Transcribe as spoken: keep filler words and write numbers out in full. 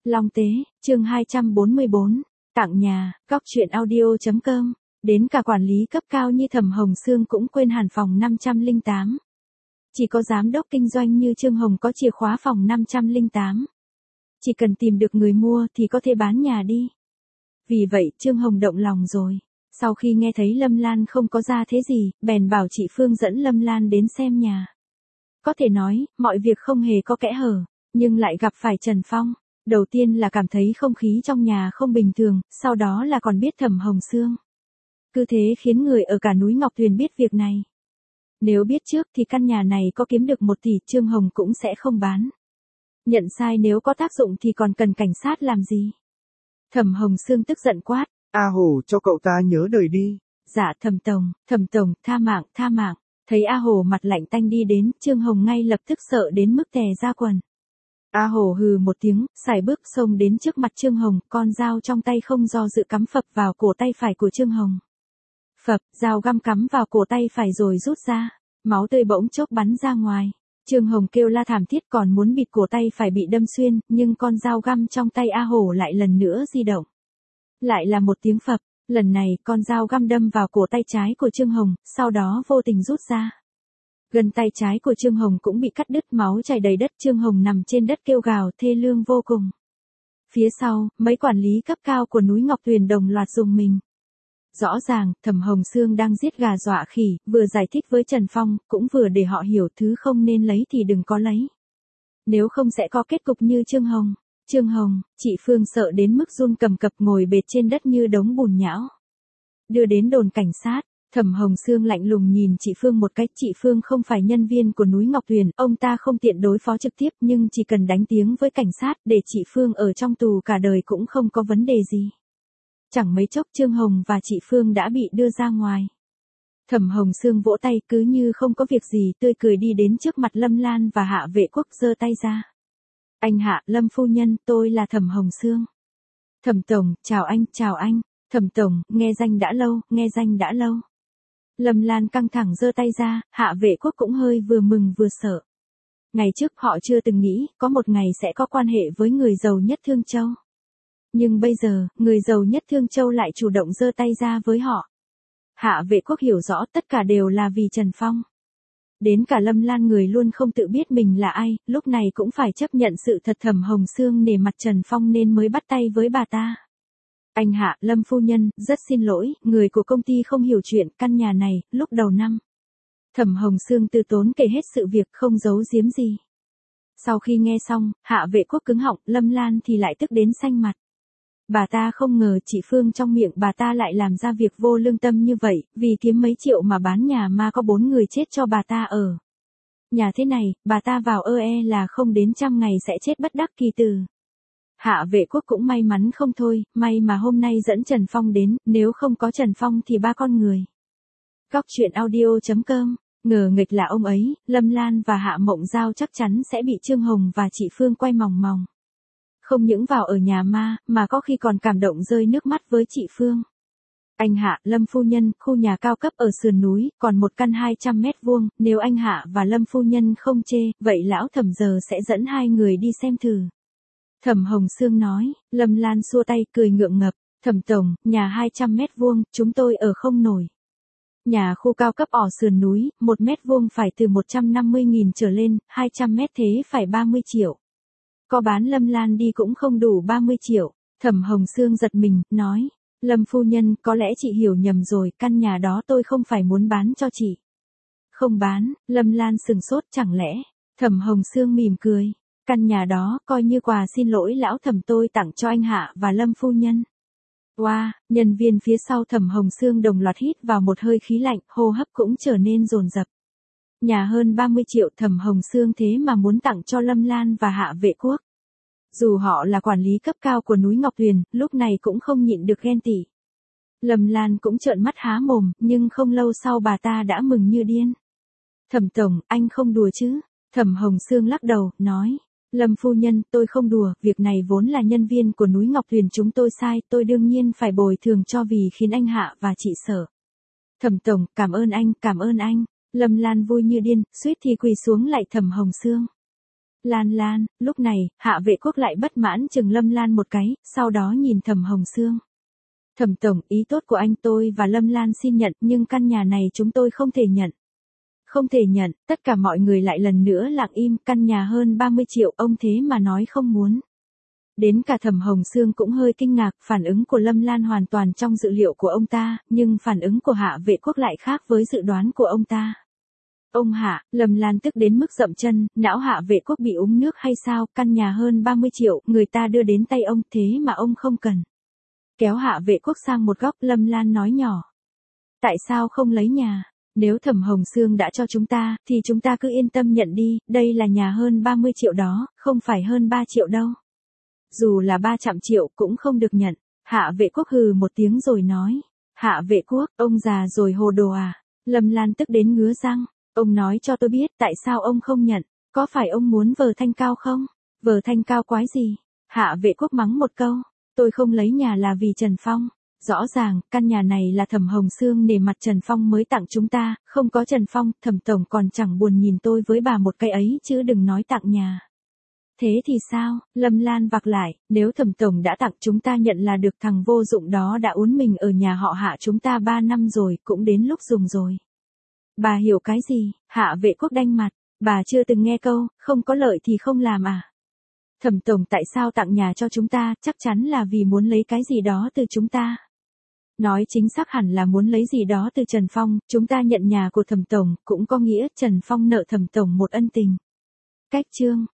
Long Tế, chương hai trăm bốn mươi bốn, tặng nhà, góc truyện audio chấm com, đến cả quản lý cấp cao như Thẩm Hồng Sương cũng quên hẳn phòng năm trăm lẻ tám. Chỉ có giám đốc kinh doanh như Trương Hồng có chìa khóa phòng năm trăm lẻ tám. Chỉ cần tìm được người mua thì có thể bán nhà đi. Vì vậy Trương Hồng động lòng rồi. Sau khi nghe thấy Lâm Lan không có ra thế gì, bèn bảo chị Phương dẫn Lâm Lan đến xem nhà. Có thể nói, mọi việc không hề có kẽ hở, nhưng lại gặp phải Trần Phong. Đầu tiên là cảm thấy không khí trong nhà không bình thường, sau đó là còn biết Thẩm Hồng Sương. Cứ thế khiến người ở cả núi Ngọc Tuyền biết việc này. Nếu biết trước thì căn nhà này có kiếm được một tỷ Trương Hồng cũng sẽ không bán. Nhận sai nếu có tác dụng thì còn cần cảnh sát làm gì? Thẩm Hồng Sương tức giận quát. A Hồ cho cậu ta nhớ đời đi. Dạ Thẩm Tổng, Thẩm Tổng, tha mạng, tha mạng. Thấy A Hồ mặt lạnh tanh đi đến, Trương Hồng ngay lập tức sợ đến mức tè ra quần. A Hồ hừ một tiếng, sải bước xông đến trước mặt Trương Hồng, con dao trong tay không do dự cắm phập vào cổ tay phải của Trương Hồng. Phập, dao găm cắm vào cổ tay phải rồi rút ra, máu tươi bỗng chốc bắn ra ngoài. Trương Hồng kêu la thảm thiết còn muốn bịt cổ tay phải bị đâm xuyên, nhưng con dao găm trong tay A Hồ lại lần nữa di động. Lại là một tiếng phập, lần này con dao găm đâm vào cổ tay trái của Trương Hồng, sau đó vô tình rút ra. Gần tay trái của Trương Hồng cũng bị cắt đứt, máu chảy đầy đất, Trương Hồng nằm trên đất kêu gào thê lương vô cùng. Phía sau, mấy quản lý cấp cao của núi Ngọc Tuyền đồng loạt rùng mình. Rõ ràng, Thẩm Hồng Sương đang giết gà dọa khỉ, vừa giải thích với Trần Phong, cũng vừa để họ hiểu thứ không nên lấy thì đừng có lấy. Nếu không sẽ có kết cục như Trương Hồng. Trương Hồng, chị Phương sợ đến mức run cầm cập ngồi bệt trên đất như đống bùn nhão. Đưa đến đồn cảnh sát. Thẩm Hồng Sương lạnh lùng nhìn chị Phương một cái, chị Phương không phải nhân viên của núi Ngọc Tuyền, ông ta không tiện đối phó trực tiếp nhưng chỉ cần đánh tiếng với cảnh sát để chị Phương ở trong tù cả đời cũng không có vấn đề gì. Chẳng mấy chốc Trương Hồng và chị Phương đã bị đưa ra ngoài. Thẩm Hồng Sương vỗ tay cứ như không có việc gì, tươi cười đi đến trước mặt Lâm Lan và Hạ Vệ Quốc giơ tay ra. Anh Hạ, Lâm phu nhân, tôi là Thẩm Hồng Sương. Thẩm Tổng, chào anh, chào anh. Thẩm Tổng, nghe danh đã lâu, nghe danh đã lâu. Lâm Lan căng thẳng giơ tay ra, Hạ Vệ Quốc cũng hơi vừa mừng vừa sợ. Ngày trước họ chưa từng nghĩ, có một ngày sẽ có quan hệ với người giàu nhất Thương Châu. Nhưng bây giờ, người giàu nhất Thương Châu lại chủ động giơ tay ra với họ. Hạ Vệ Quốc hiểu rõ tất cả đều là vì Trần Phong. Đến cả Lâm Lan người luôn không tự biết mình là ai, lúc này cũng phải chấp nhận sự thật Thẩm Hồng Sương nể mặt Trần Phong nên mới bắt tay với bà ta. Anh Hạ, Lâm phu nhân, rất xin lỗi, người của công ty không hiểu chuyện, căn nhà này, lúc đầu năm. Thẩm Hồng Sương từ tốn kể hết sự việc không giấu giếm gì. Sau khi nghe xong, Hạ Vệ Quốc cứng họng, Lâm Lan thì lại tức đến xanh mặt. Bà ta không ngờ chị Phương trong miệng bà ta lại làm ra việc vô lương tâm như vậy, vì kiếm mấy triệu mà bán nhà mà có bốn người chết cho bà ta ở. Nhà thế này, bà ta vào ơ e là không đến trăm ngày sẽ chết bất đắc kỳ tử. Hạ Vệ Quốc cũng may mắn không thôi, may mà hôm nay dẫn Trần Phong đến, nếu không có Trần Phong thì ba con người. Góc truyện audio chấm com, ngờ nghịch là ông ấy, Lâm Lan và Hạ Mộng Giao chắc chắn sẽ bị Trương Hồng và chị Phương quay mòng mòng. Không những vào ở nhà ma, mà có khi còn cảm động rơi nước mắt với chị Phương. Anh Hạ, Lâm phu nhân, khu nhà cao cấp ở sườn núi, còn một căn hai trăm mét vuông, nếu anh Hạ và Lâm phu nhân không chê, vậy lão Thẩm giờ sẽ dẫn hai người đi xem thử. Thẩm Hồng Sương nói, Lâm Lan xua tay cười ngượng ngập, Thẩm Tổng, nhà hai trăm mét vuông, chúng tôi ở không nổi. Nhà khu cao cấp ở sườn núi, một mét vuông phải từ một trăm năm mươi nghìn trở lên, hai trăm mét thế phải ba mươi triệu. Có bán Lâm Lan đi cũng không đủ ba mươi triệu. Thẩm Hồng Sương giật mình, nói, Lâm phu nhân, có lẽ chị hiểu nhầm rồi, căn nhà đó tôi không phải muốn bán cho chị. Không bán, Lâm Lan sừng sốt, chẳng lẽ, Thẩm Hồng Sương mỉm cười. Căn nhà đó, coi như quà xin lỗi lão Thẩm tôi tặng cho anh Hạ và Lâm phu nhân. Wow, nhân viên phía sau Thẩm Hồng Sương đồng loạt hít vào một hơi khí lạnh, hô hấp cũng trở nên dồn dập. Nhà hơn ba mươi triệu Thẩm Hồng Sương thế mà muốn tặng cho Lâm Lan và Hạ Vệ Quốc. Dù họ là quản lý cấp cao của núi Ngọc Tuyền, lúc này cũng không nhịn được ghen tị. Lâm Lan cũng trợn mắt há mồm, nhưng không lâu sau bà ta đã mừng như điên. Thẩm Tổng, anh không đùa chứ? Thẩm Hồng Sương lắc đầu, nói. Lâm phu nhân, tôi không đùa, việc này vốn là nhân viên của núi Ngọc Tuyền chúng tôi sai, tôi đương nhiên phải bồi thường cho vì khiến anh Hạ và chị sợ. Thẩm Tổng, cảm ơn anh, cảm ơn anh. Lâm Lan vui như điên, suýt thì quỳ xuống lại Thẩm Hồng Sương. Lan Lan, lúc này, Hạ Vệ Quốc lại bất mãn chừng Lâm Lan một cái, sau đó nhìn Thẩm Hồng Sương. Thẩm tổng, ý tốt của anh tôi và Lâm Lan xin nhận, nhưng căn nhà này chúng tôi không thể nhận. Không thể nhận, tất cả mọi người lại lần nữa lặng im, căn nhà hơn ba mươi triệu, ông thế mà nói không muốn. Đến cả Thẩm Hồng Sương cũng hơi kinh ngạc, phản ứng của Lâm Lan hoàn toàn trong dự liệu của ông ta, nhưng phản ứng của Hạ Vệ Quốc lại khác với dự đoán của ông ta. Ông Hạ, Lâm Lan tức đến mức dậm chân, não Hạ Vệ Quốc bị uống nước hay sao, căn nhà hơn ba mươi triệu, người ta đưa đến tay ông, thế mà ông không cần. Kéo Hạ Vệ Quốc sang một góc, Lâm Lan nói nhỏ. Tại sao không lấy nhà? Nếu Thẩm Hồng Sương đã cho chúng ta, thì chúng ta cứ yên tâm nhận đi, đây là nhà hơn ba mươi triệu đó, không phải hơn ba triệu đâu. Dù là ba trăm triệu cũng không được nhận. Hạ Vệ Quốc hừ một tiếng rồi nói. Hạ Vệ Quốc, ông già rồi hồ đồ à? Lâm Lan tức đến ngứa răng. Ông nói cho tôi biết tại sao ông không nhận, có phải ông muốn vờ thanh cao không? Vờ thanh cao quái gì? Hạ Vệ Quốc mắng một câu. Tôi không lấy nhà là vì Trần Phong. Rõ ràng, căn nhà này là Thẩm Hồng Sương nể mặt Trần Phong mới tặng chúng ta, không có Trần Phong, Thẩm tổng còn chẳng buồn nhìn tôi với bà một cái ấy chứ đừng nói tặng nhà. Thế thì sao? Lâm Lan vặc lại, nếu Thẩm tổng đã tặng chúng ta nhận là được, thằng vô dụng đó đã uốn mình ở nhà họ Hạ chúng ta ba năm rồi, cũng đến lúc dùng rồi. Bà hiểu cái gì? Hạ Vệ Quốc đanh mặt, bà chưa từng nghe câu, không có lợi thì không làm à? Thẩm tổng tại sao tặng nhà cho chúng ta, chắc chắn là vì muốn lấy cái gì đó từ chúng ta. Nói chính xác hẳn là muốn lấy gì đó từ Trần Phong, chúng ta nhận nhà của Thẩm tổng, cũng có nghĩa Trần Phong nợ Thẩm tổng một ân tình. Cách chương